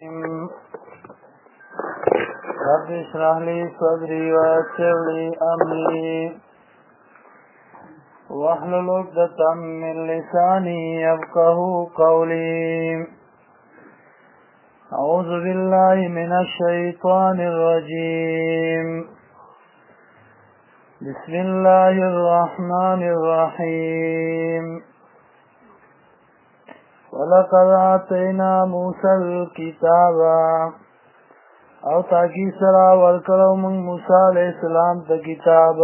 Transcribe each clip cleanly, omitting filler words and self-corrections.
رب اشرح لي صدري ويسر لي امري واحلل عقدة من لساني يفقهوا قولي. اعوذ بالله من الشيطان الرجيم. بسم الله الرحمن الرحيم. ولقد آتينا موسى الكتاب او تاکی سرا ورکلو من موسیٰ علیہ السلام تا کتاب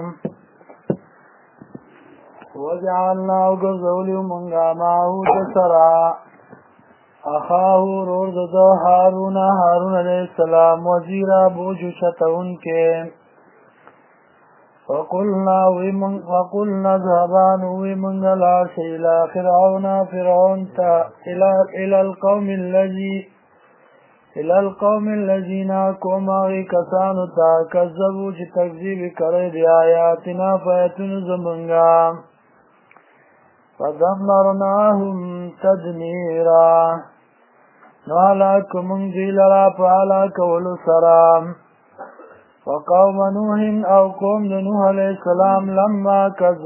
وجعلنا وگرزولیو منگا ماہو تسرا اخاہو رورد دو حارون علیہ السلام وزیرا بوجو شتون کے فقلنا ذهبان ومنگلا شیلا فرعون تا الى القوم الذين كوماغي كسانو تا كذبوا چې تکذیب کړی دی آیاتنا فیتون زمنگا فدمرناهم تدمیرا نو هلاک من دی لرا پالا کولو سرام وقوم نوح او قوم نوح علیہ السلام لما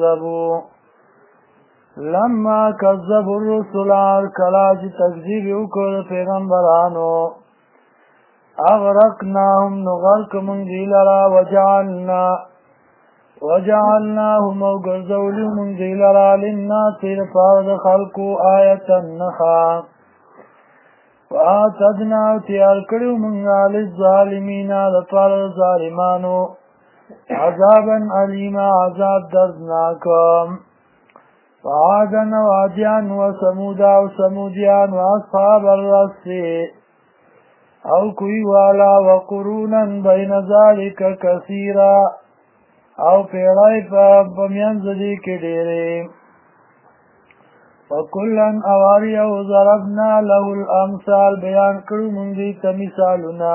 كذبوا الرسل کلاج تکذیب وکړ پیغمبرانو اغرقناهم نغرق من دیلرا وجعلناهم وغرزولو من دیلرا للناس لفارد خلقو آیتا نخا وآتدنا تیار کریو منگا للظالمین لفارد ظالمانو عذابا علیما عذاب دردناکم وعادا وعدیان وسمودا وسمودیان واصحاب الرسی او کوئی والا وقرونا بین ذالک کثیرا او پیڑائی پا بمینز دی کے دیرے وکلن اواری او ضربنا له الامثال بیان کرو منگی تمثالنا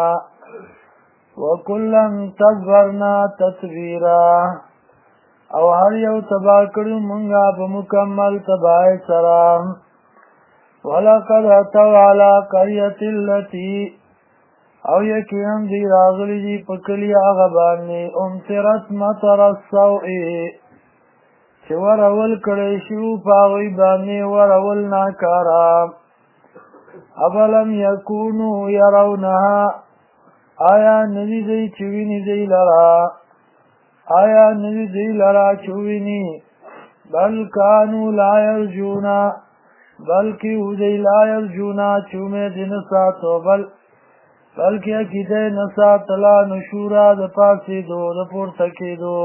وکلن تدبرنا تطویرا او هر یو تبا کرو منگا بمکمل تباہ سرام ولقد اتوا على قرية التي او یقیناً دی راغلی دی پکلی آغا بانی امترت مطر السوئی چه ورول کڑیشو پاغوی بانی ورول ناکارا ابلم یکونو یرونها آیا ندی دی چوینی دی لرا چوینی بل کانو لا یرجونا بلکی او دی لا یرجونا چومی دی نساتو بلکہ عقیدہ نسات لا نشورا د پاسی دو د پورتکی دو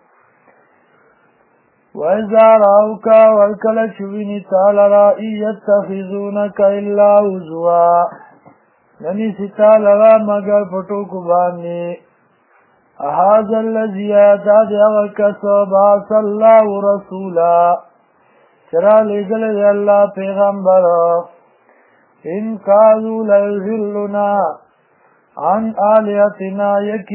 وَإِذَا رَأَوْكَ وَالْكَلَ چُوِنِ تَعْلَرَا إِيَّتَّخِذُونَكَ إِلَّا هُزُوًا ننی ستالرا مگر پٹو کبانی احاذا الذی اعداد اغکس باس اللہ رسولا چرا لگل اللہ پیغمبر ان قالوا لَيُذِلُّنَا عن آلیتنا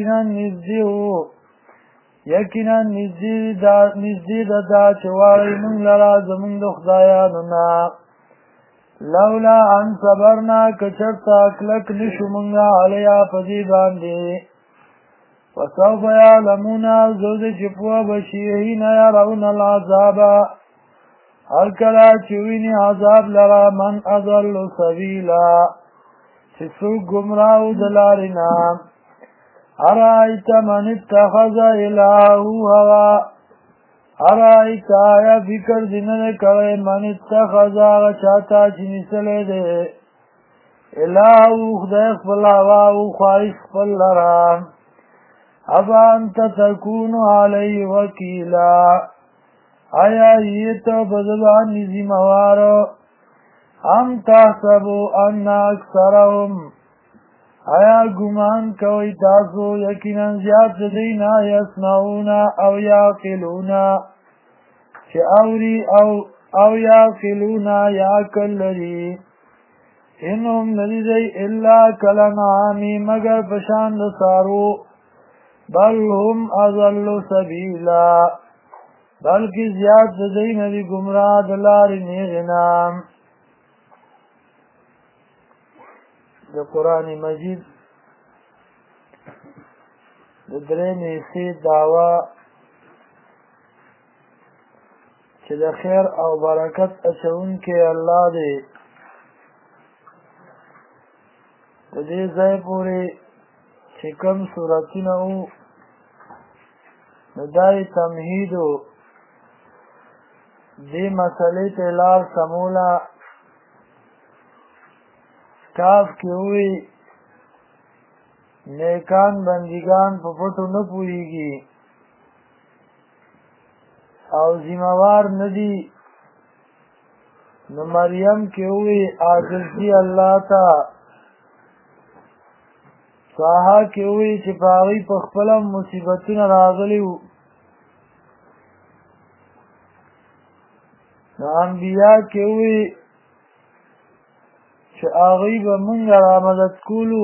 یقینا نزدی دا چواری من لرا زمون د خدایانونا لولا ان صبرنا کچرتا اکلک نشو منگا علیا پدی باندی وسوف یعلمونا زود چپوا بشیهین یرون العذابا هر کلا چوینی عذاب لرا من اضل سبیلا چسو گمراو دلارنا ارائیت من اتخذ الہو ہوا ارائیت آیا فکر دنن کرے من اتخذ آغا چاہتا چنسلے دے الہو خدای خپل ہوا او خواہش خپل لرا ابا انت تکون علی وکیلا آیا یہ تو بزبان نزی موارو ام تحسبو ان اکثرهم آیا گمان کوئی تاسو یقینا زیاد دینا یسمعونا او یاقلونا چه اوری او یاقلونا یاکل لری انهم ندی الا کلنعامی مگر پشاند سارو بل هم اضل سبیلا بلکہ زیاد دین دی گمراہ دلار نیغنام د قرآن مجید د درېیمې حصې دعوه چې د خیر او برکت اچونکی الله دی. د دې ځای پورې چې کوم صورتونه وو نو دا یې تمهید و. دې مسئلې ته لار سموله. کاف کې ووی نیکان بندگان په پټو نه پوهېږي او ذمہوار نه دي. نو مریم کې ووی عاجزي الله ته. طه کې ووی چې په هغوی په خپله مصیبتونه راغلي وو. نو انبیا کې ووی چې هغوی به مونږ را مدد کولو،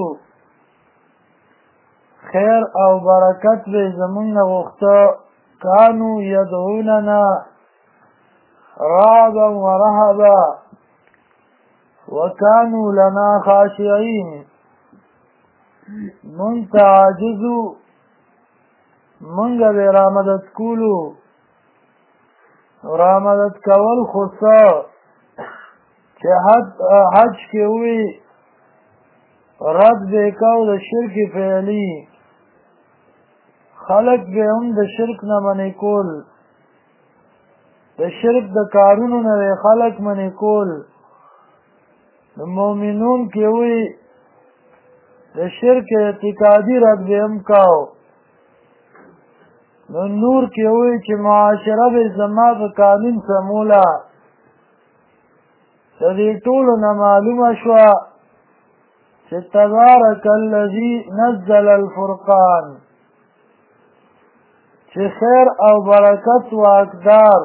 خیر او برکت به زمونږ نه غوښته. کانو یدعوننا رعبا ورهبا وکانو لنا خاشعین. مونږ ته عاجزو، مونږ به را مدد کولو. را مدد کول خو څه چې حج کې وي رد به کو د شرک فعلی، خلق به هم د شرک نه منې کول، د شرک د کارونو نه خلق منې کول. د مؤمنون کې وي د شرک اعتقادي رد به هم کو. نو نور کې وي چې معاشره به زما په قانون سموله. د دې ټولو نه معلومه شوه چې تبارک الذي نزل الفرقان، چې خیر او برکت واقدار،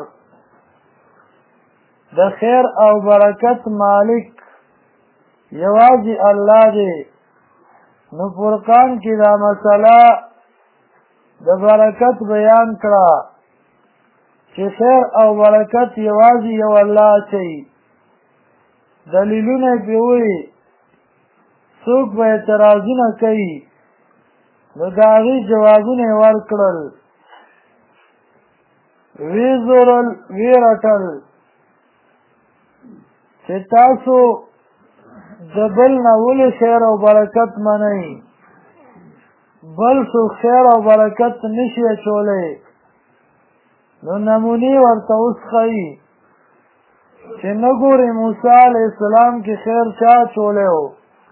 د خیر او برکت مالک یوازې الله دی. نو فرقان کې دا مسله د برکت بیان کړه چې خیر او برکت یوازې یو الله اچوي. دلیلونه پې وایي، څوک به اعتراضونه کوي، نو د هغې جوابونه یې ورکړل. ویې رټل چې تاسو د بل نه ولې خیر او برکت منئ، بل څوک خیر او برکت نشي اچولی. نو نمونې ورته اوس ښیي چې نه ګورې موسی علیه السلام کې خیر چا اچولی و،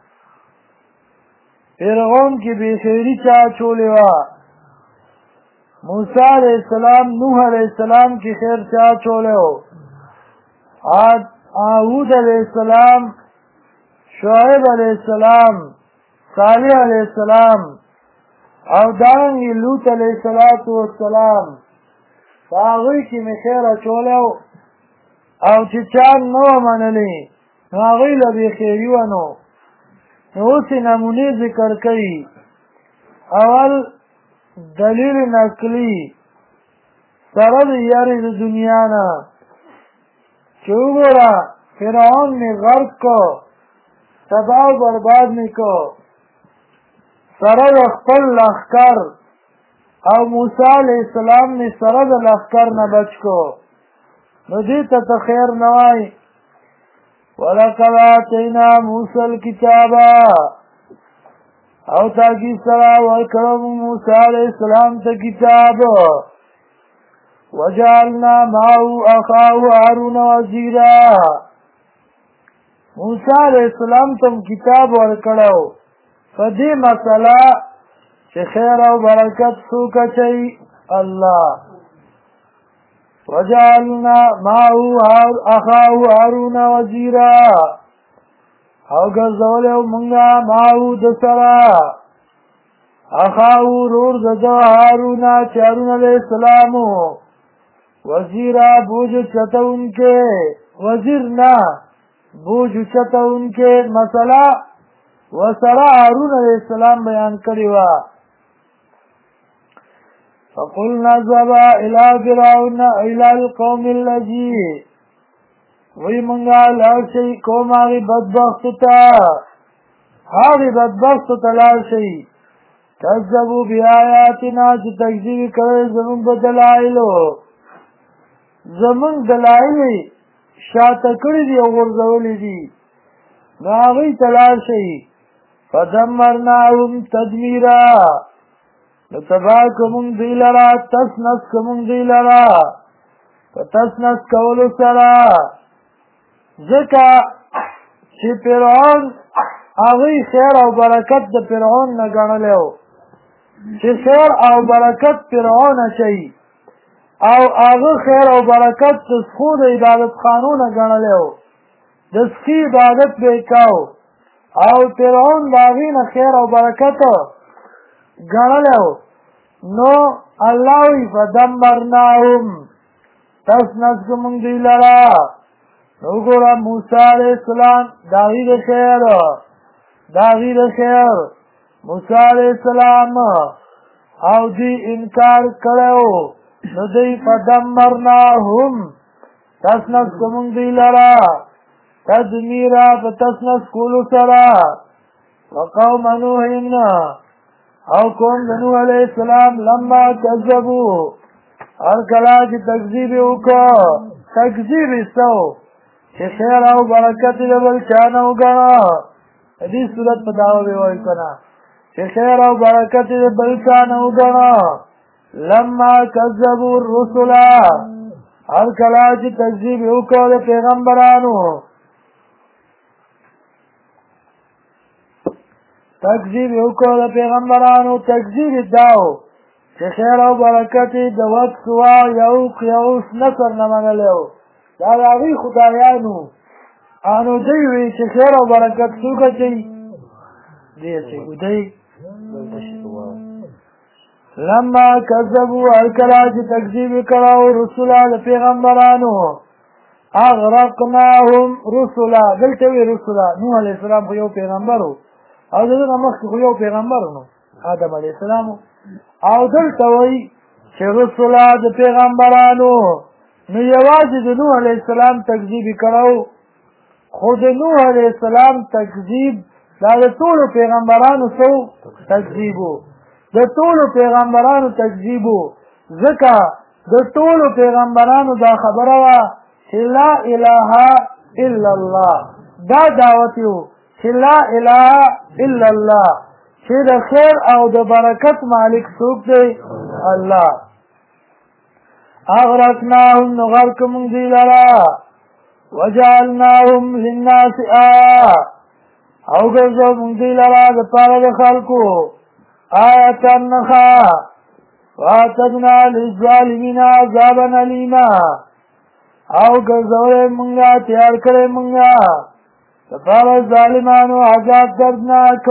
فرعون کې بېخیري چا اچولې وه، موسی علیه السلام نوح علیه السلام کې خیر چا اچولی و، هود علیه السلام، شعیب علیه السلام، صالح علیه السلام او دارنګې لوط علیه السلام، په هغوی کې مې خیر اچولی و او چې چا نه وه منلې نو هغوی له بېخیري وه. نو اوس یې نمونې ذکر کوي. اول دلیل نقلي سره د یارې د دنیا نه چې وګوره فرعون مې غرق کو، تباه و برباد مې کو، سره د خپل لښکر، او موسی علیه السلام مې سره د لښکر نه بچ کو. نو دې ته ته خیر نه وایي. ولقد آتینا موسی الکتاب، او تاکید سره ورکړو موسی علیه السلام ته کتاب. وجعلنا معه اخاه هارون وزیرا، موسی علیه السلام ته کتاب ورکړو. په دې مسله چې خیر او برکت څوک اچوي؟ الله. وجعلنا معه اخاه هارون وزیرا، او ګرځولی مونږه معه د سره اخاه ورور د ده هارون چې هارون علیه السلام وزیرا بوج چتونکې، وزیر نه بوج چتونکې مسله وسره هارون علیه السلام بیان کړې وه. فقلنا اذهبا الى فرعون الى القوم الذي، وی منگا لاړ شئ قوم هغې بدبختو ته، هغې بدبختو ته لاړ شئ کذبوا بآیاتنا چې تکذیب کړی زمونږ په دلایلو زمونږ دلایل شاته کړي دي او غورځولي دي نو هغوی ته لاړ شئ فدمرناهم تدمیرا نو تباه کمونږ دوی لره تس نس کمونږ دوی لره په تس نس کولو سره ځکه چې فرعون هغوی خیر او برکت د فرعون نه ګڼلی و چې خیر او برکت فرعون اچوي او هغه خیر او برکت د څښو د عبادت خانونه ګڼلی و د څښي عبادت به یې کوو او فرعون د هغې نه خیر او برکت ګڼلی و نو الله وایي فدمرناهم تس نس کړو موږ دوی لره نو وګوره موسی علیه السلام د هغې د خیر موسی علیه السلام او دوی انکار کړی و نو دوی فدمرناهم تس نس کړو موږ دوی لره تدمیرا په تس نس کولو سره وقوم نوح او قوم د نوح علیه السلام لما کذبوا هر کله چې تکذیب یې وکړه تکذیب یې څه چې خیر او برکت یې د بل چا نه وګڼه د دې صورت په دعوه به وایو که نه چې خیر او برکت یې د بل چا نه وګڼه لما کذبوا الرسل هر کله چې تکذیب یې وکړه د پیغمبرانو تکذیب یې وکړه د پیغمبرانو تکذیب یې دا و چې خیر او برکت یې د وخت سوا یو نصر نه منلی و دا د هغوی خدایانو نو دوی وایي چې خیر او برکت څوک اچوي دی اچوي دوی لما کذبوا هر کله چې تکذیب یې کړه رسوله د پیغمبرانو اغرقناهم رسوله دلته وایي رسوله نوح علیه السلام خو یو پیغمبر و او د ده نه مخکې خو یو پیغمبر نو آدم علیه السلام او دلته وایي چې رسوله د پیغمبرانو نو یوازې د نوح علیه السلام تکذیب یې کړی خو د نوح علیه السلام تکذیب دا د ټولو پیغمبرانو څه تکذیب و د ټولو پیغمبرانو تکذیب و ځکه د ټولو پیغمبرانو دا خبره وه چې لا اله الا الله دا دعوت یې و چې لا اله الا الله چې د خیر او د برکت مالک څوک دی الله اغرقناهم نو غرق موږ دوی لره وجعلناهم للناس او ګرځو موږ دوی لره دپاره د خلکو آیة نښه واعتدنا للظالمین عذابا الیما او ګرځولی مونږه تیار کړی مونږه دپاره ظالمانو عذاب دردناک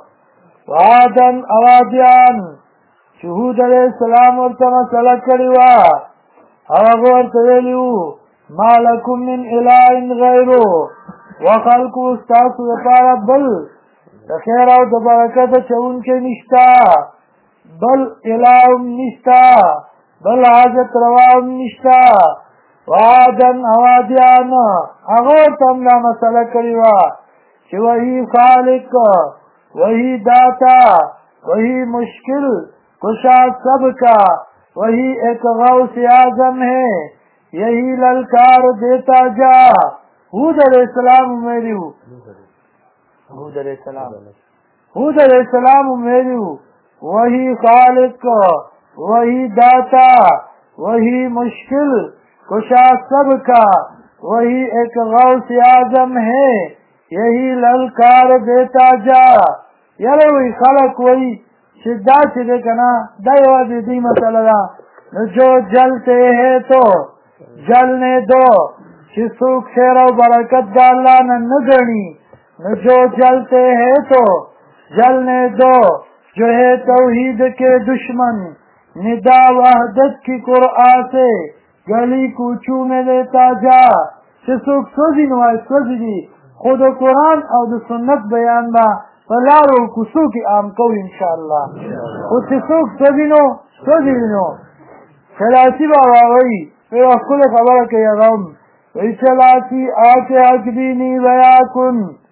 وعادا او عادیان چې هود علیه السلام ورته مسله کړې وه او هغه ورته ویلي وو ما لکم من اله غیرو وخلقو ستاسو دپاره بل د خیر او د برکت اچونکی نشته بل اله هم نشته بل حاجت روا هم نشته وعادا او عادیان هغه ورته هم دا مسله کړې وه چې وہی خالق وہی داتا وہی مشکل کشا سب کا وہی ایک غوث اعظم ہے یہی للکار دیتا جا ہود علیہ السلام میریو ہود علیہ السلام میریو وہی خالق وہی داتا وہی مشکل کشا سب کا وہی ایک غوث اعظم ہے یہی للکار دیتا جا یاره وی خلق وی چې دا چې دی که نه دا یوازې دوی مسله ده نو جو جلتے ہے تو جلنے دو چې څوک خیر او برکت د الله نه نه ګڼي نو جو جلتے ہے تو جلنے دو جو ہے توحید کے دشمن ندا وحدت کی قرآن سے گلی کوچو میں لیتا جا چې څوک سوځي نو وایي سوځي دي خو د قرآن او د سنت بیان به په لارو کوڅو کې عام کوو انشاءالله خو چې څوک سوځي نو سوځي نو سلاسی بابا وایي یوه ښکلې خبره کوي هغه هم وایي سلاسی آکے حق دینی بیا کن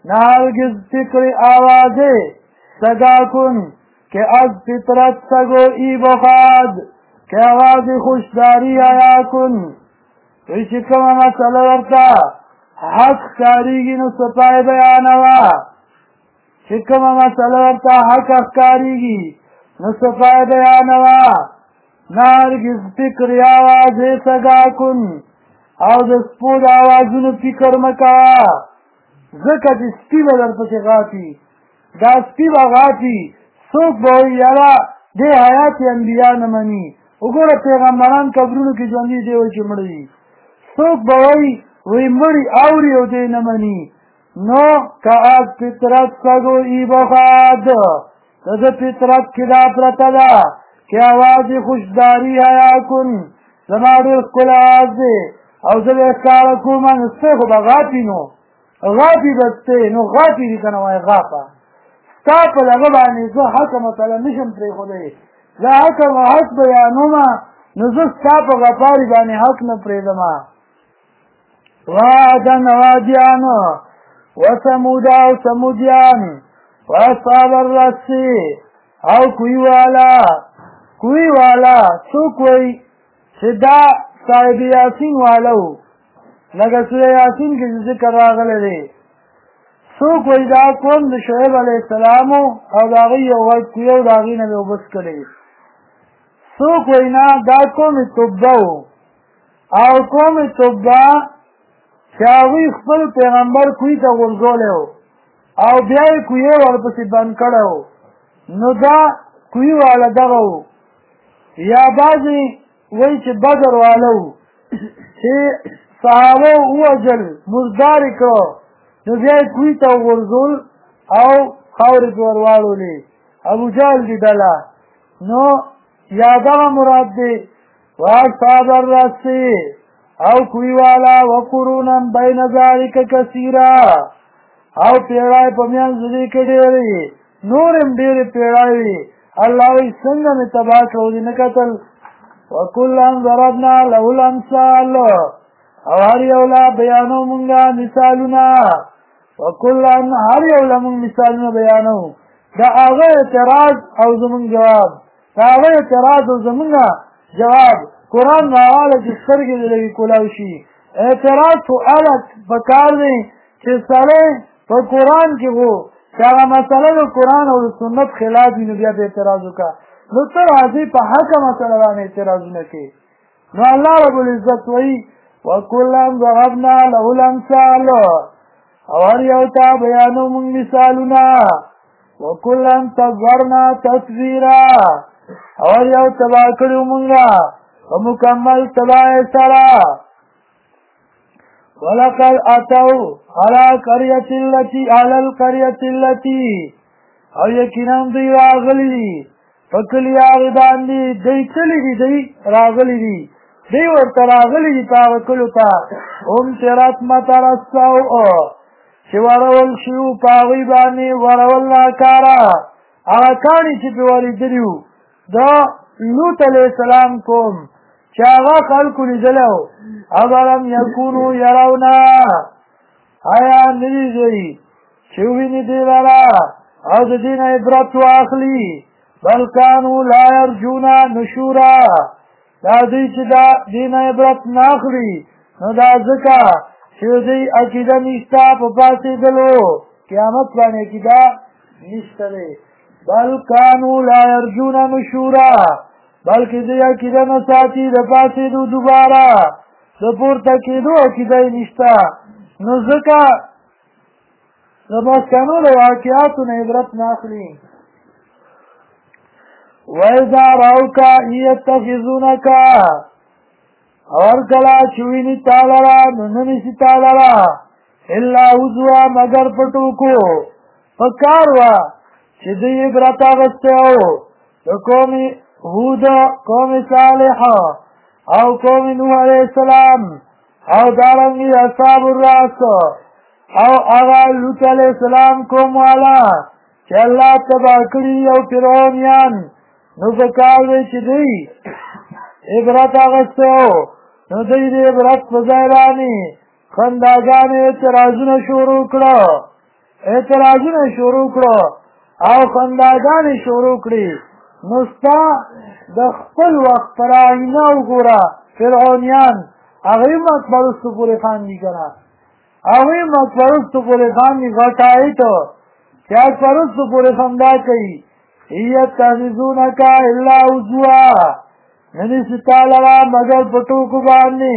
نه هرگز فکر آواز سگا کن که از فطرت سگویی بخواد که آواز خوشداری آیا کن وی چې کومه مسله ورته حق ښکارېږي نو صفای بیانوه چې کومه مسله ورته حق ښکارېږي نو صفای بیانوه نه هرګز فکر آوازې سګا کن او د سپو د آوازونو فکر مه کوه ځکه چې سپي به درپسې غاپي دا سپي به غاپي څوک به وایي یاره دې حیات انبیا نه مني وګوره پیغمبران قبرونو کې ژوندي دی وایي چې مړه دي څوک به وایي مړي اوري او دی نه مني نو که از فطرت سګویي بخواد د ده فطرت کې دا پرته ده که آواز خوشداري حیا کن زما ډېر ښکلی آواز دی او زه به یې ښکاره کوم نو سپی خو به غاپي نو غاپي به سپی نو غاپي دي که نه وایي غاپه ستا په دغه باندې زه حقه مسله نشم پرېښودی زه حق بیانومه نو زه ستا په غپاري باندې حق نه پرېږدمه وعدا وادیان وثمود او ثمودیان واصحاب الرس او کوی والا څوک وایي چې دا صاحب یاسین والا و لکه سوره یاسین کې ذکر راغلی دی څوک وایي دا قوم د شعیب علیه السلام او د هغوی یو غټ کوی او د هغې نه مې اوبه څکلی څوک وایي نه دا قوم تبه و او قوم تبه چې هغوی خپل پیغمبر کوی ته غورځولی و او بیا یې کوی ورپسې بند کړی و نو دا کوی والا دغه و یا بعضې وایي چې بدر والا و چې صحابه ووژل مردار یې کړه نو بیا یې کوی ته وغورځول او خاورې پرې ور واړولې ابوجهل دي ډله نو یا دغه مراد دی واصحاب الرس او کوی والا وقرونا بین ذلک کثیرا او پیړای په میانځ دې کې ډېرې نور هم ډېرې پیړای وي الله وایي څنګه مې تباه کړو نه کتل وکلا ضربنا له الامثال او هر یو لا بیانو مونږه مثالونه وکلا هر یو لا مونږ مثالونه بیانو دا هغه اعتراض او زمونږ جواب دا هغه اعتراض او زمونږ جواب قرآن راواله چې سترګې دې لږې کولاو شي اعتراض خو هغه پکار دی چې سړی په قرآن کې و چې هغه مسله د قرآن او د سنت خلاف وي نو بیا به اعتراض وکړه نو ته راځې په حقه مسله باندې اعتراضونه کوې نو الله رب العزت وایي وکلا ضربنا له الامثال او هر یو ته بیانو مونږ مثالونه وکلا تبرنا تطویرا او هر یو تباه کړي مونږه په مکمل تباهۍ سره ولقد اتوا على القرية التي او یقینا دوی راغلي دي په کلي هغې باندې دوی کلي دي دوی راغلي دي دوی ورته راغلي دي په هغه کلو ته امطرت مطر السوء چې ورول شوي په هغوی باندې ورول ناکاره هغه کاڼي چې پرې ورېدلي وو د لوط علیه السلام قوم چې هغه خلکو لیدلی و اولم یکونو یرونا آیا نه دي دوی چې وویني دې لره او د دې نه عبرت واخلي بل کانو لا یرجونا نشورا دا دوی چې دا دې نه عبرت نه اخلي نو دا ځکه چې دوی عقیده نشته په پاڅېدلو قیامت باندې عقیده نشته دی بل کانو لا یرجونا نشورا بلکې دوی عقیده نه ساتي د پاڅېدو دوباره د پورته کېدو عقیده یې نشته نو ځکه د مخکنو د واقعاتو نه عبرت نه اخلي وَإِذَا رَأَوْكَ يَتَّخِذُونَكَ اور کله چې ویني تا لره نو نه نیسي تا لره الا هزوا مګر په ټوکو په کار وه چې دوی عبرت اخیستی و د قوم هود قوم صالح او قوم نوح علیه السلام او دارنګې اصحاب الراس او هغه لوط علیه السلام قوم والا چې الله تباه کړي او فرعونیان نو په کار دی چې دوی عبرت اخیستی و نو دوی د عبرت په ځای باندې خنداګانې اعتراضونه شروع کړه اعتراضونه شروع کړو او خنداګانې شروع کړي، نو ستا د خپل وخت پر آینه وګوره فرعونیان هغوی مقبرستو پورې خاندي که نه، هغوی مقبرستو پورې خاندي غټایټو چې اکبرستو پورې خندا کوي. یتخذونک الا هزوا، ننیسي تا لره مګر په ټوکو باندې.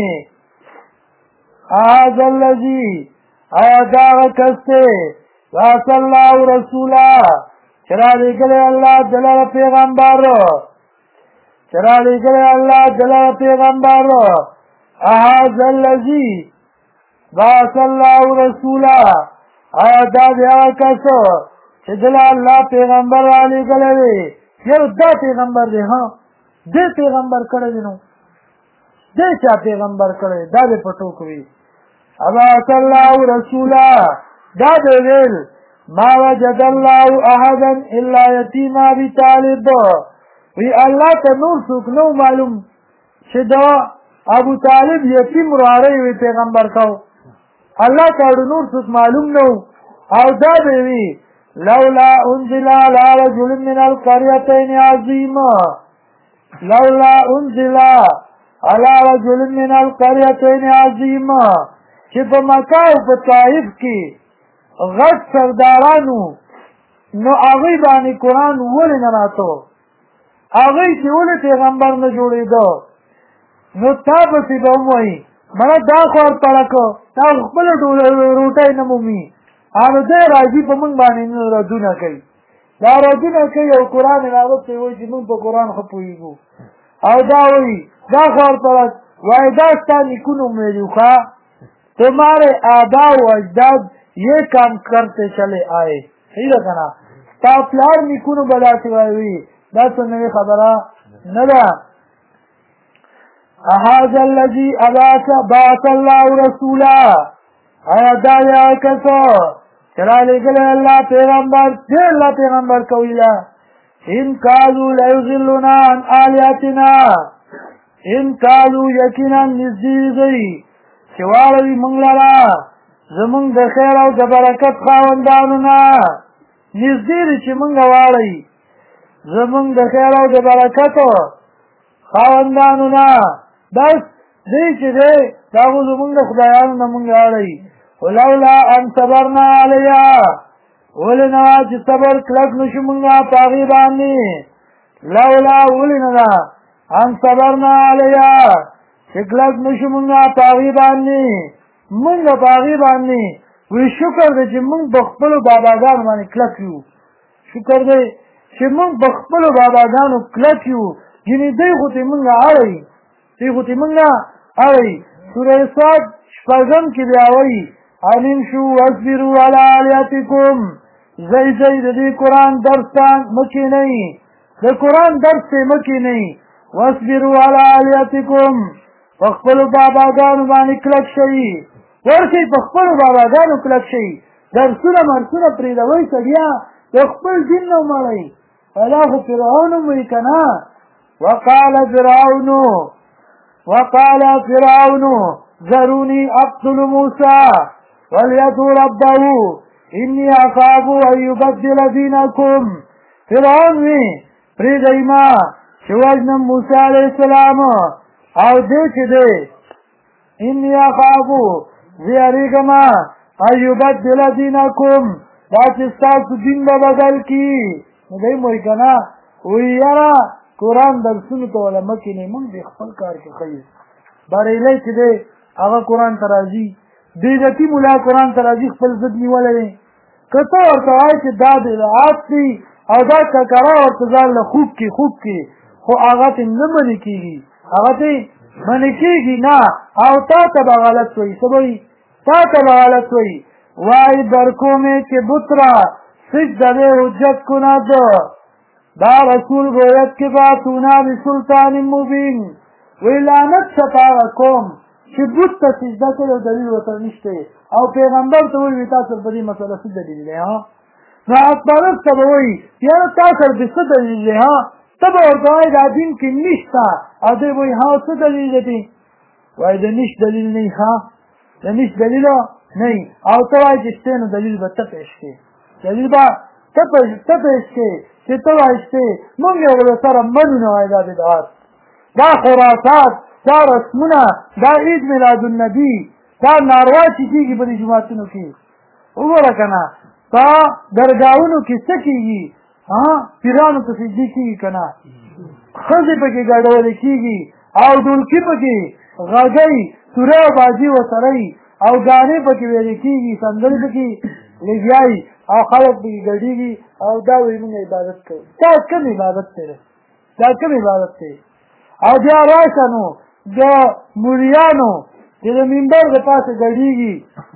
هذا الذي ایا دا هغه کس دی بعث الله رسولا چې رالیږلی الله د لره پیغمبر، چې رالیږلی الله د لره پیغمبر. هذا الذي بعث الله رسولا، ایا دا دی هغه کس چې د له الله پیغمبر رالیږلی دی. یاره دا پیغمبر دی، ها دې پیغمبر کړی دی، نو دې چا پیغمبر کړی دا دې په ټوکو وي. بعث الله رسولا دا دې ویل ما وجد الله احدا الا یتیما ابي طالب، وی الله ته نور څوک نو معلوم چې دا ابو طالب یتیم وراره وی پیغمبر کو، الله ته نور څوک معلوم نو. او دا دې وی لولا انزل على رجل من القريتين عظيم، لولا انزل على رجل من القريتين عظيم، چې په مکه او په طائف کې غټ سردارانو نو هغوی باندې قرآن ولې نه راته، هغوی چې ولې پیغمبر نه جوړېده، نو تا پسې به هم وایي مړه دا خو ورپړه که تا خپله روټۍ نه مومي، نو دی راځي په موږ باندې ردونه کوي، دا ردونه کوي او قرآن یې راوستی وایي چې موږ په قرآن ښه پوهېږو، او دا وایي دا خو ورپړه وایي دا ستا نیکونو ویلي ښه تمہارے آبا و اجداد یہ کام کرتے چلے آئے. صحیح ده کنه ستا پلار نیکونو به داسې وایي، دا څه نوې خبره نه ده. هذا الذي بعث الله رسولا، آیا دا یا کسو چې رالیږلی الله پیغمبر دې الله پیغمبر کویله. ان قالوا لیضلونا عن آلیاتنا، ان قالوا یقینا نږدې دی چې واړوي موږ لره زموږ د خیر او د برکت خاوندانو نه، نږدې دی چې موږ واړوي زموږ د خیر او د برکتو خاوندانو نه، بس دی چې دی دا خو زموږ د خدایانو نه موږ واړوي. ولولا ان صبرنا علیها، ولې نه چې صبر کلک نشو موږ په هغې باندې، لولا ولې نه ده ان صبرنا علیها چې کلک نشو موږ په هغې باندې، موږ په هغې باندې وی شکر دی چې موږ په خپلو باباګانو باندې کلک یو، شکر دی چې موږ په خپلو باباګانو کلک یو، یعنې دی خو ترې موږ اړوي، دی خو ترې موږ اړوي. سوره صاد شپږم کې بیا وایي ان امشوا واصبروا علی آلیاتکم، ځئ ځئ د دې قرآن درس ته مه کښېنئ، د قرآن درس ته مه کښېنئ. واصبروا علی آلیاتکم، په خپلو باباګانو باندې کلک شئ، ورشئ په خپلو باباګانو کلک شئ، درسونه مرسونه پرېږدوئ سړیا، د خپل دین نه ومړئ. دا خو فرعون هم وایي که نه. وقال فرعون ذروني اقتل موسى وليدعو ربه اني اخاف ان يبدل دينكم. فرعون وی پرېږدئ ما چې وژنم موسی علیه السلام او دی چې دی اني اخاف زه یېرېږم ان یبدل دینکم دا چې ستاسو دین به بدل کړي. نو دی م وایي که نه وایي یاره قرآن درسونو ته وله مه کښېنئ، موږ دې خپل کار کې ښه یو. بریلی چې دی هغه قرآن ته راځي، بېغتي ملا قرآن ته راځي خپل ضد نیولی دی، که ته ورته وایې چې دا بدعات دي او دا ککره ورته ځان له خوب کې خو هغه ته نه منې کېږي، هغه ته منې کېږي نه، او تا ته به غلط وایي. څه به وایي؟ تا ته به غلط وایي. وای برکو میں کہ بترا سجدہ حجت کند دا رسول گویت کے باتونا بسلطان مبین وی لعنت شپاغ قوم چې بت ته سجده کوي او دلیل ورته نشته او پیغمبر ته وایي تاسو په دې مسله څه دلیل دی؟ نو اکبرست ته به وایي یاره تاسو په څه دلیل دی؟ ته به ورته وایي دا دین کې نشته او دوی وایي څه دلیل دی؟ وایي د نشت دلیل نه ښه د نش دلیل نه او ته وایې چې شته نو دلیل به ته پیش کړې دلیل به ته پیش کړې چې ته وایې شته مونږ یې ورسره منو نه وایي دا بدعات دا خرافات دا رسمونه دا عید میلاد النبي دا ناروا چې کېږي په دې جوماتونو کې وګوره که نه په درګاهونو کې څه کېږي پیرانو ته سجدې کېږي که نه ښځې پکې ګډولې کېږي او ډولکي پکې غږی توره او بازي ورسره او ګانې پکې ویلې کېږي سندرې پکې لګیایي او خلک پکې ګډېږي او دا وایي موږ عبادت کوو دا کوم عبادت دی دا کوم عبادت دی او بیا راشه نو د موریانو چې د منبر د پاسه ګډېږي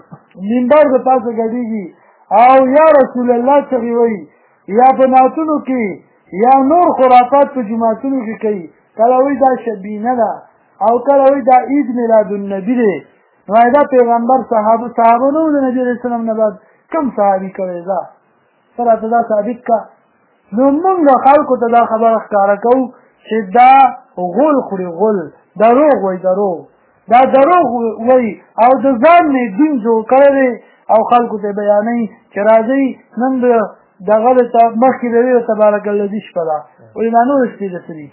او یا رسول الله چغې وایي یا په نعتونو کې یا نور خرافات په جوماتونو کې کوي کله وایي دا شبینه ده او کله وایي دا عید میلاد النبي دی نو دا پیغمبر صحابه نو د نبي علیه السلام نه بعد کم صحابي کړی ده ته راته دا ثابت که نو موږ خلکو ته دا خبره ښکاره کوو چې دا غول خوري غول دروغ وایي دروغ دا دروغ وایي او د ځان نه دین جوړ کړی دی او خلکو ته بیانوي چې راځئ نن دغه مخکې د ویره تبارک الذي شپه ده وایي دا نور شپې د څه دي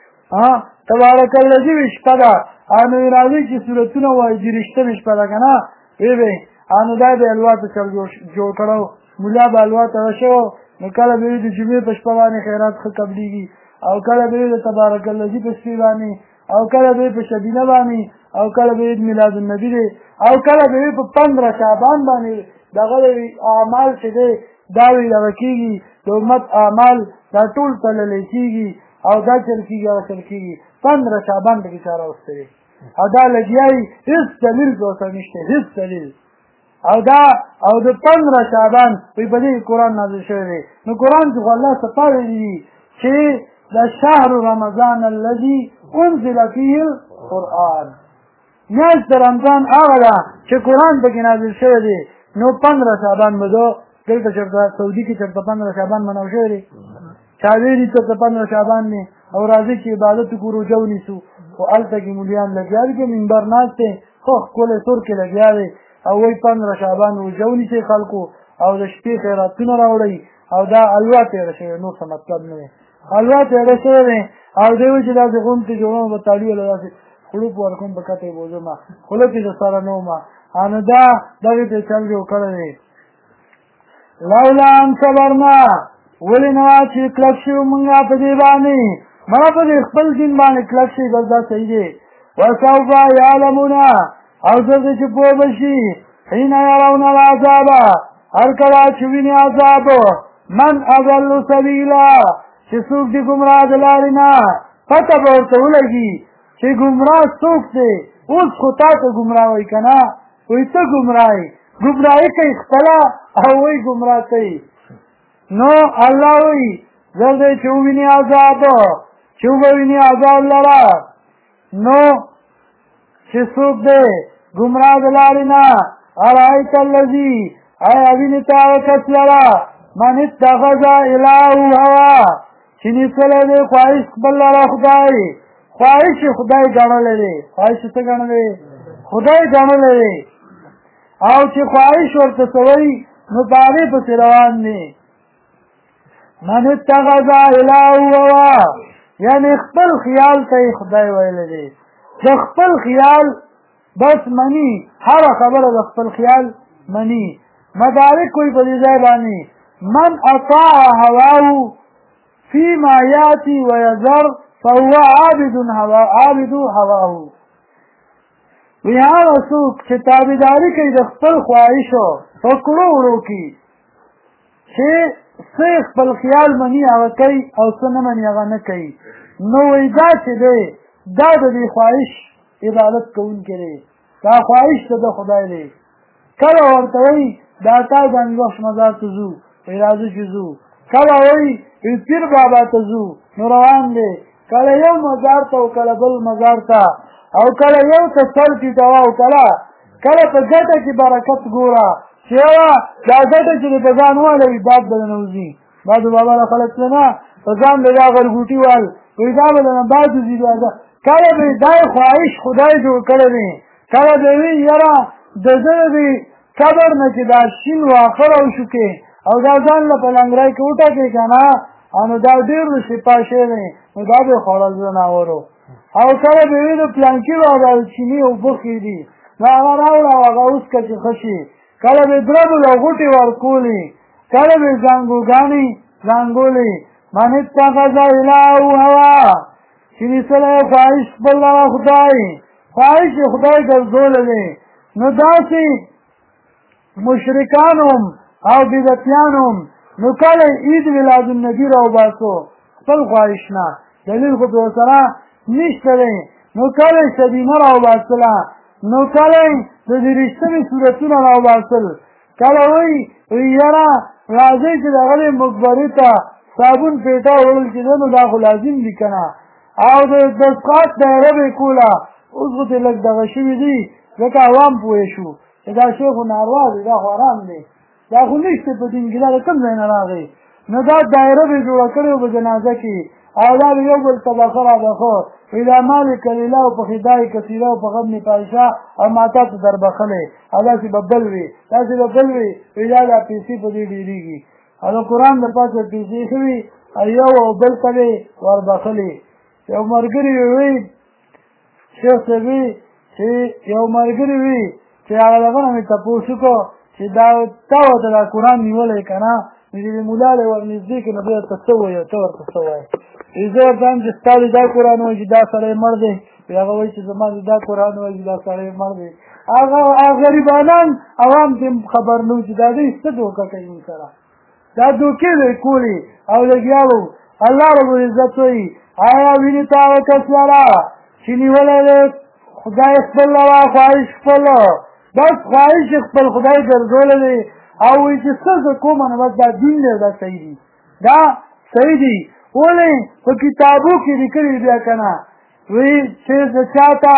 تبارک الذي شپه ده نو راځئ چې سورتونه وایي دېرشتمې شپه ده که نه ویې نو دا به الواته چل جوړ کړو ملا به الواته راشو نو کله به د جمعې په شپه باندې خیرات ښه قبلېږي او کله به د تبارک الذي په شپې باندې او کله به په شبینه باندې او کله به عید میلاد النبي دی او کله به په 15 شعبان باندې دغه اعمال چې دی دا وی دغه کېږي د امت اعمال دا ټول تللی کېږي او دا چل کېږي هغه چل کېږي 15 شعبان پکې چا راوستلی او دا لګیایي هېڅ دلیل پې ورته نشته هېڅ دلیل او دا او د 15 شعبان وایي په دې قرآن نازل شوی دی نو قرآن کې خو الله څه ویلي دي چې د شهر رمضان الذي انزل فيه القرآن میاشت د رمضان هغه ده چې قرآن پکې نازل شوی دی نو 15 شعبان به دلته چېرته سعودي کې چېرته 15 شعبان منو شوی دی چا ویلي چېرته 15 شعبان دی او راځئ چې عبادت وکړو روژه ونیسو خو هلته کې مولیان لګیا دي که منبر ناست دی خو ښکلی سور کې لګیا دی او وایي 15 شعبان روژه ونیسئ خلکو او د شپې خیراتونه راوړئ او دا الوا تېره شوې نور څه مطلب نه دی الوا تېره شوی دی او دی وایي چې داسې غونډې جوړوم به تاړي وله داسې خړوپ ورکوم په کته یې بوځمه خوله کې د سره نه ومه نو دا دغې ته چل جوړ کړی دی لولا ان صبرنا ولې نه وه چې کلک شوي مونږ په دې باندې مړه په دې خپل دین باندې کلک شي بس دا صحیح دی وسوف یعلمون او زر دې چې پوه به شي حین یرون العذاب هر کله چې ویني عذاب من اضل سبیلا چې څوک دې ګمراه د لارې نه پته به ورته ولګي چې ګمراه څوک دی اوس خو تا ته ګمراه وایي که نه وایي ته ګمراه یې ګمراهي کوي خپله او وایي ګمراه کوي نو الله وایي زر دی چې وویني عذاب چې وبویني عذاب لره نو چې څوک دی ګمراه د لارې نه ارایت الذي آیا وینې ته هغه کس لره من اتخذ الهه هوا چې نیسلی دی خواهش خپل لره خدای خواهش خدای ګڼلی دی خواهش څه ګڼلی خدای ګڼلی دی او چې خواهش ورته څه وایي نو په هغې پسې روان دی من اتخذ الهه هوا یعنې خپل خیال ته یې خدای ویلی دی د خپل خیال بس مني هره خبره د خپل خیال مني مدارک کوئی په دې ځای باندې من اطاع هواه فيما ياتي ويذر فهو عابد هواه وی هغه څوک چې تابعداري کوي د خپل خواهشو په کړو وړو کې چې څه خپل خیال مني هغه کوي او څه نه مني هغه نه کوي نو وایي دا چې دی دا د دې خواهش عبادت کوونکی دی دا خواهش ته د خدای دی کله ورته وایي دا تا باندې وخت مزار ته ځو وایي راځو چې ځو کله وایي پیر بابا ته ځو نو روان دی کله یو مزار ته او کله بل مزار ته او کله یو ته سر ټیټوه او کله په ګټه کې برکت ګوره چې یوه دا ګټه چې د په ځان والی باد به دنه وځي بعضو بابا له خلک څه نه په ځان د دا غرګوټي وال وایي دا به دنه باد وځي کله به دا خواهش خدای جوړ کړی دی کله به وي یاره د ده د قبر نه چې دا شین واښه راوشوکې او دا ځان له په لنګرای کې وټاکې که نه نو دا ډېر د شفا شی دی نو دا به یې خوړل ځناورو او کله به وي د پلانکي به دا چیني اوبه دي نو هغه راوړه او هغه وڅکه چې ښه شي کله به دربل او غوټې ورکولې کله به زانګوګانې زانګولې من اتخذ الهه هوا چې نیسلی خواهش خپل لره خدای خواهش یې خدای ګرځولی دی نو داسې مشرکان هم او بدعتیان هم نو کله عید میلادالنبي راوباسو خپل خواهش نه دلیل خو به ورسره نشته دی نو کله سبینه راوباسله نو کله د دې رښتینې صورتونه راوباسل کله وایي یاره راځئ چې دغه مقبرې ته صابون پیټه وړل چې دی نو دا خو لازم دي که نه او د دستخط دایره به یې کوله اوس خو ترې لږ دغه شوي دي ځکه عوام پوه شو چې دا شی خو ناروا دی دا خو حرام دی دا خو نشته په دین کې دا د کوم ځای نه راغی نو دا دایره به یې جوړه کړې وه په جنازه کې او دا به یو بل طبقه رابخه اذا مالک لیله په خدای کثیره او په غم پایشا او ماتا ته در بخلې او داسې به بل وي داسې به بل وي دا دا پیسې په دې ډېرېږي او قرآن د پاسه پیسې ښه وي او یو او بل ته به وربخلې یو ملګري وي شیخ صاحب وي چې یو ملګري وي چې هغه دغه نه مې تپوس وکړو چې دا تا ورته دا قرآن نیولی که نه نو چې د ملا له ورنږدې کړې نو بیا ورته څه وایي ته ورته څه وایې زه ورته وایم چې ستا دا قرآن وایي چې دا سړی مړ دی هغه وایي چې زما دا قرآن وایي چې دا سړی مړ دی هغه غریبانان عوام ته خبر نه و چې دا دوی څه دوکه کوي موږ سره دا دوکې به یې کولې او لګیا وو الله ربالعزت وایي آیا وینې تا هغه کس لره چې نیولی دی خدای خپل لره خواهش خپل بس خواهش خپل خدای ګرځولی دی او وایي چې څه زه کومه نو بس دا دین دی دا صحیح دی دا صحیح دی ولې په کتابو کې لیکلي بیا که نه وایي چې زه چاته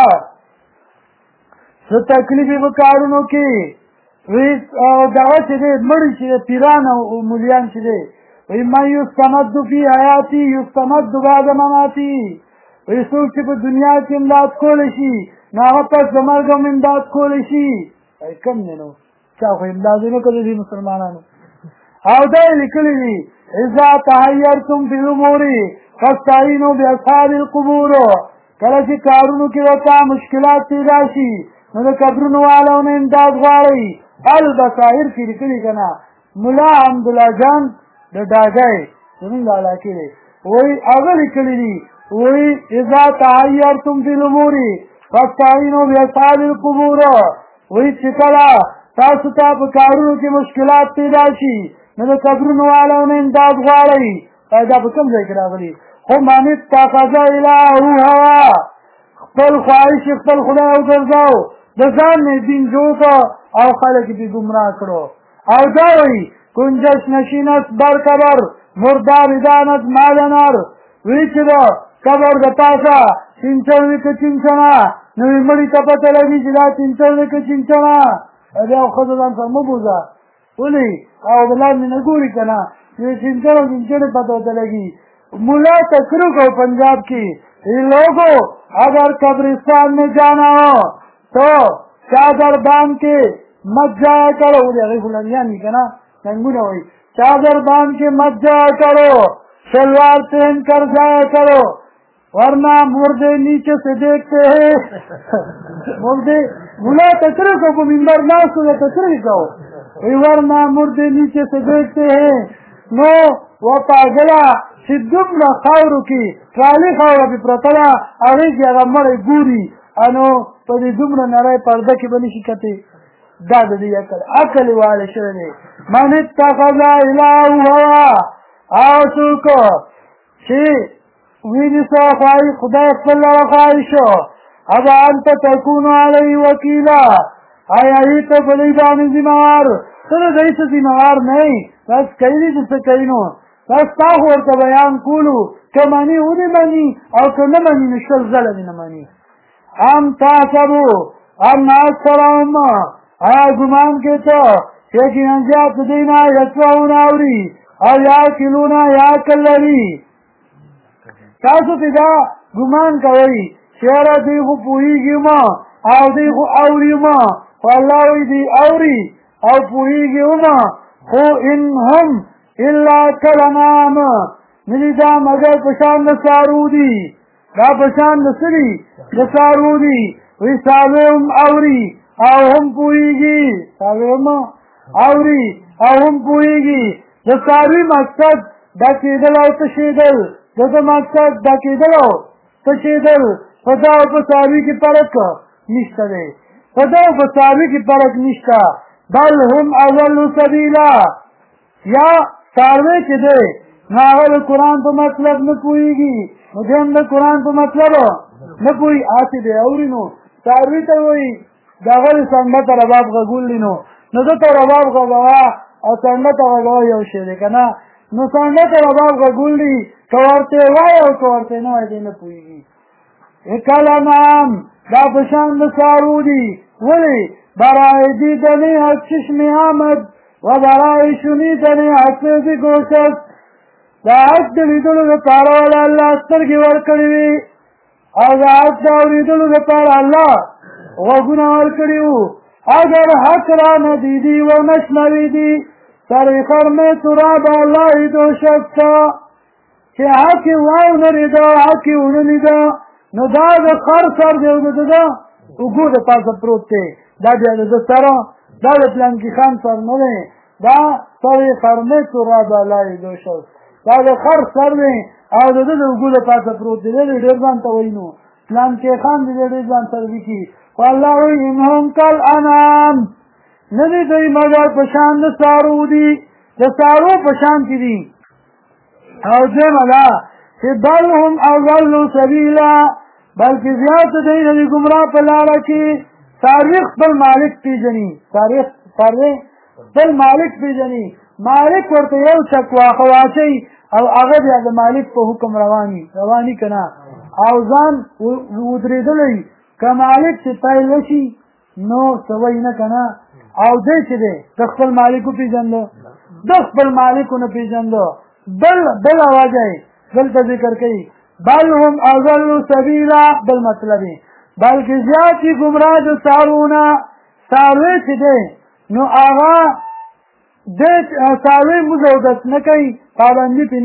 څه تکلیف یې په کارونو کې وایي دغه چې دی مړي چې دی پیران او مولیان چې دی وایي من یستمد فی حیاتي یستمد بعد مماتي وایي څوک چې په دنیا کې امداد کولی شي نو هغه پس د مرګ هم امداد کولی شي کم دی نو چا خو امداد یې نه کولی دي مسلمانانو او دا یې لیکلي دي اذا تحیرتم فی الامور فاستعینوا باصحاب القبور کله چې کارونو کې ورته مشکلات پیدا شي نو د قبرونو والو نه امداد غواړئ البصائر کې لیکلي که نه ملا حمدالله جان د ډاګی زمونږ د علاقې دی وایي هغه لیکلي دي وایي اذا تحیرتم فی الامور فاستعینوا باصحاب القبور وایي چې کله تاسو ته په کارونو کې مشکلات پیدا شي نو د قبرونو والو نه امداد غواړئ دا په کوم ځای کې راغلي خو من اتخذ الهه هوا خپل خواهش خپل خدای وګرځاو د ځان نه دین جوړ کړه او خلک دې ګمراه کړو او دا وایي کنجش نشینت بر قبر مردار دانت مالنار وی چې دا قبر د پاسه چینچن وي که چینچنه نو وي مړي ته پته لګي چې دا چینچن وي که چینچنه بیا ښځه ځان سره مه بوځه ولې او د لاندې نه ګوري که نه چې چینچن او چینچنې پته ورته لګي ملا تکرو کو پنجاب کی لوگوں اگر قبرستان میں جانا ہو تو چادر باندھ کے مت جایا کرو فلانیان نہیں کہنا ننگونا ہوئی چادر باندھ کے مت جایا کرو شلوار پہن کر جایا کرو ورنہ مردے نیچے سے دیکھتے ہیں مردے ملا تکرو کو ممبر ناس کو تکرو کو ورنہ مردے نیچے سے دیکھتے ہیں نو و پاگلا چې دومره خاورو کې ټرالي خاوره پې پرته ده هغې کې هغه مړی ګوري نو په دې دومره نری پرده کې به نه شي کتې دا د دې عقل یې والی شوی دی من اتخذ الهه هوا هغه څوک چې ونیسه خدای خپل لره خواهشو ابا انت تکون علیه وکیلا آیا ای ته په دوی باندې ذمهوار ته د دوی څه ذمهوار نه یې بس کوي دي چې څه کوي نو بس تا خو ورته بیان کولو که مني ونې مني او که نه مني نو شل ځله دې نه مني ام تحسبو ان اکثرهم آیا ګمان کې ته یقینا زیات د دوی نه یسمعون اوري او یاکلون یا عقل لري تاسو پې دا ګمان کوئ چې یاره دوی خو پوهېږي ما او دوی خو اوري ما والله دی اوری او پوهیږي وما خو ان هم الا کلنام ندی دا مگر پشان د سارو دي دا پشان د سری د سارو دي وی ساویم اوری او هم پوهیږي ساویم اوری او هم پوهیږي د ساروی مقصد دا کېدل او تشېدل د مقصد دا کېدل او تشېدل په دا او په ساروی کې فرق نشته دی په دا او په ساروی کې فرق نشته بل هم اضل سبیلا یا ساروی چې دی هغه د قرآن په مطلب نه پوهېږي نو دی هم د قرآن په مطلب نه پوهېږي هسې دی اوري نو ساروي ته وایي د هغه د څنډه ته رباب غږول دي نو ده ته رباب غږوه او څنډه ته غږوه یو شی دی که نه نو څنډه ته رباب غږول دي که ورته وایي او که ورته نه وایي دی نه پوهېږي کلمام دا په شان د سارو دي ولې برای دیدنی از چشم آمد و برای شنیدنی از فیض گوشت دا حق د لیدلو دپاره والا الله سترګې ورکړې وي او دا حق د اورېدلو دپاره الله غوږونه ورکړي وو اگر حق را ندیدی و نشنویدی سر خرمه تراب الله دوشتا چې حق واونریده حق ونلیده نو دا د خر سر دی او د ده اوږو د پاسه پروت دی دا بیا د ده سره دا د پلانکي خان سر نه دی دا سر خرمه تراب الله دوشت دا د خر سر دی او د ده د اوږو د پاسه پروت دی دی ډېر ځان ته وایي نو پلانکي خان دی ډېر ځان سره لیکي خو الله وایي انهم کالانعام نه دي دوی مګر په شان د سارو دي د سارو په شان کې دي او دویمه دا چې بل هم اضل سبیلا بلکې زیات دی د ګمراه په لاره کې څاروي خپل مالک پېژني څاروي خپل مالک پېژني مالک ورته یو چک واښه واچوي او هغه بیا د مالک په حکم رواني که نه او ځان ودرېدلی که مالک چې پیل وشي نو سوی نه که نه او دی چې دی د خپل مالک وپېژنده د خپل مالک ونه پېژنده بل وجه یې دلته ذکر کوي بل هم اضل سبیلا بل مطلب بلکې زیات یې ګمراه د سارونه ساروی چې دی نو هغه د ساروی مونځ اودس نه کوي پابندي پې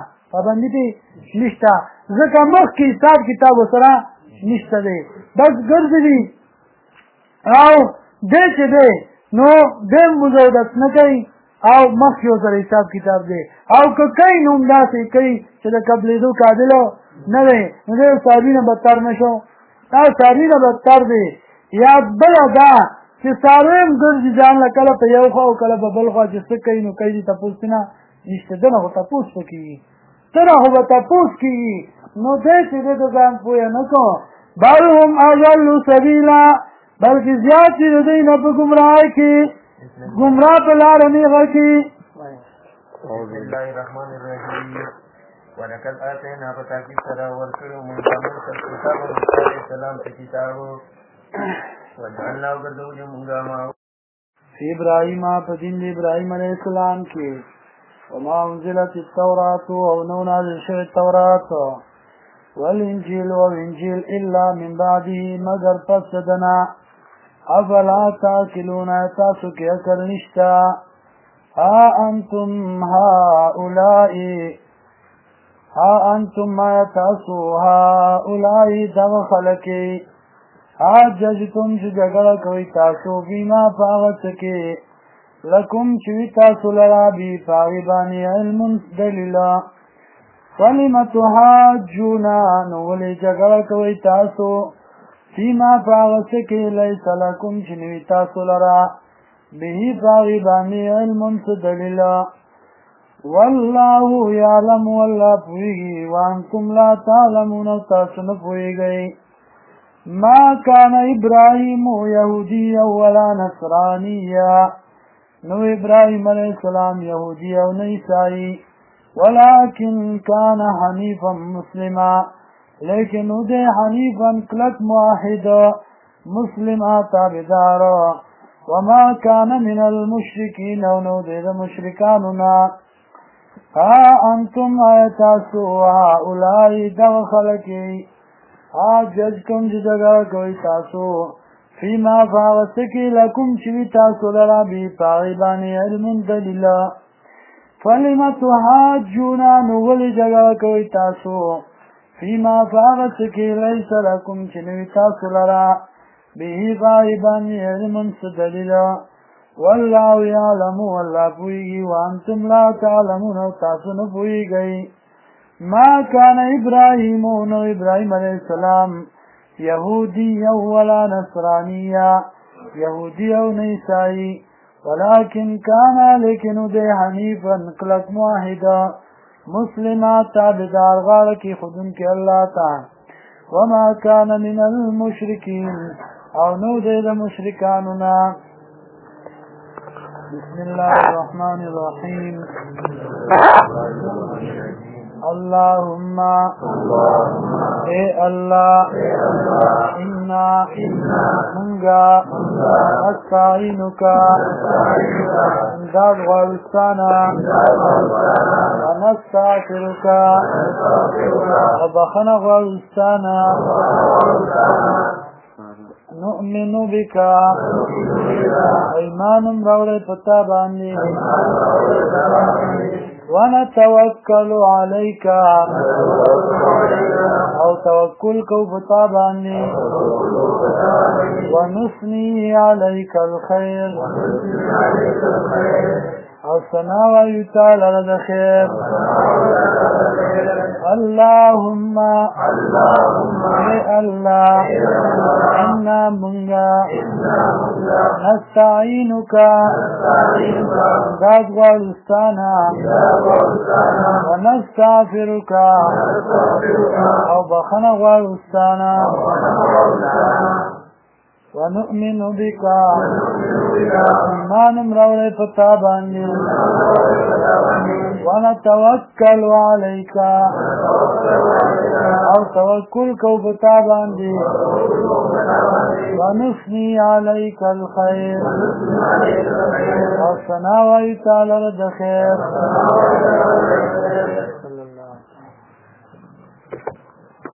نشته ځکه مخکې حساب کتاب ورسره نشته دی بس ګرځوي او دی چې دی نو دی مونځ اودس نه کوي او مخکې ورسره حساب کتاب دی او که کوي نو همداسې کوي چې د قبلېدو قابل نه دی نو دی څاروي نه بدتر نه شو دا څاروي نه بدتر دی یا بله دا چې څاروي هم ګرځي ځان له کله په یو خوا او کله په بل خوا چې څه کوي نو کوي دې تپوس نه نشته ده نه خو تپوس به کېږي ته نه خو به تپوس کېږي نو دی چې دی د ځان پویه نه کو بل هم اضل سبیلا بلکې زیات چې د دوی نه په ګمراهۍ کې ګمراه په لاره نیغه کې اعوذ بالله الرحمن الرحیم ولقد آتینا په تاکید سره ورکړو موږ موسی کتاب علیه السلام ته کتاب وجعلنا وګرځولو موږ ما ابراهیم په دین د ابراهیم علیه السلام کې وما انزلت التوراة او نو نازل شوی التورات والانجیل والانجیل الا من بعده مگر پس دنا افلا تاکلون تاسو کې عقل نشتا ها انتم ما تاسو هؤلاء دغه خلکې حاججتم چې جګړه کوئ تاسو بیما په هغه څه کې لکم چې وي تاسو لرا بي په هغې باندې علم دلیله فلم تحاجون نو ولې جګړه کوئ تاسو فیما په هغه څه کې لیس لکم چې نه وي تاسو لرا به په هغې باندې علم څه دلیله والله یعلم والله پوهېږي وانتم لا تعلمون تاسو نه پوهېږئ ما كان ابراهيم يهوديا ولا نصرانيا نو ابراهيم عليه السلام يهودي او عيسائي ولكن كان حنيفا مسلما لیکن ده حنيفا کلک موحد مسلما تابدار وما كان من المشركين نو ده مشرکاننا ها انتم آیتاسو هؤلاء دو خلقی حاججتم چې جګړه کوئ تاسو فيما فاغسکی لکم چوی تاسو لرا بی پاغیبانی علم دلیلا فلما تحاجونا نولی جگہ کوئی تاسو فيما فاغسکی لیس لکم چنوی تاسو لرا بی پاغیبانی علم دلیلا والله يعلم والله پوئیگی وانتم لا تعلمون تاسو نپوئیگئی ما كان إبراهيم إبراهيم عليه السلام يهوديا ولا نصرانيا يهودي أو نيسائي ولكن كان لكن دي حنيفا قلت موحدا مسلما تابدار غالك خدنك الله تعالى وما كان من المشركين أو نودي المشركاننا بسم الله الرحمن الرحيم اللهم اے اللہ انا منگا استعینکا امداد غالستانا ونستغفرکا وبخن غالستانا نؤمن بکا ایمان روڑے پتا باندی ونتوکل علیک او توکل کو بتا باندې ونثنی علیک الخير او ثنا وایو تعالی د خیر اللهم الله انا منغا نستعینک داد غالستانا ونستغفرک او بخن غالستانا ونؤمن بك ایمان امروڑے پتا باندی ونتوکل علیک او توکل کو پتا باندی ونثنی علیک الخیر او ثنا وایو تعالی د خیر صلی اللہ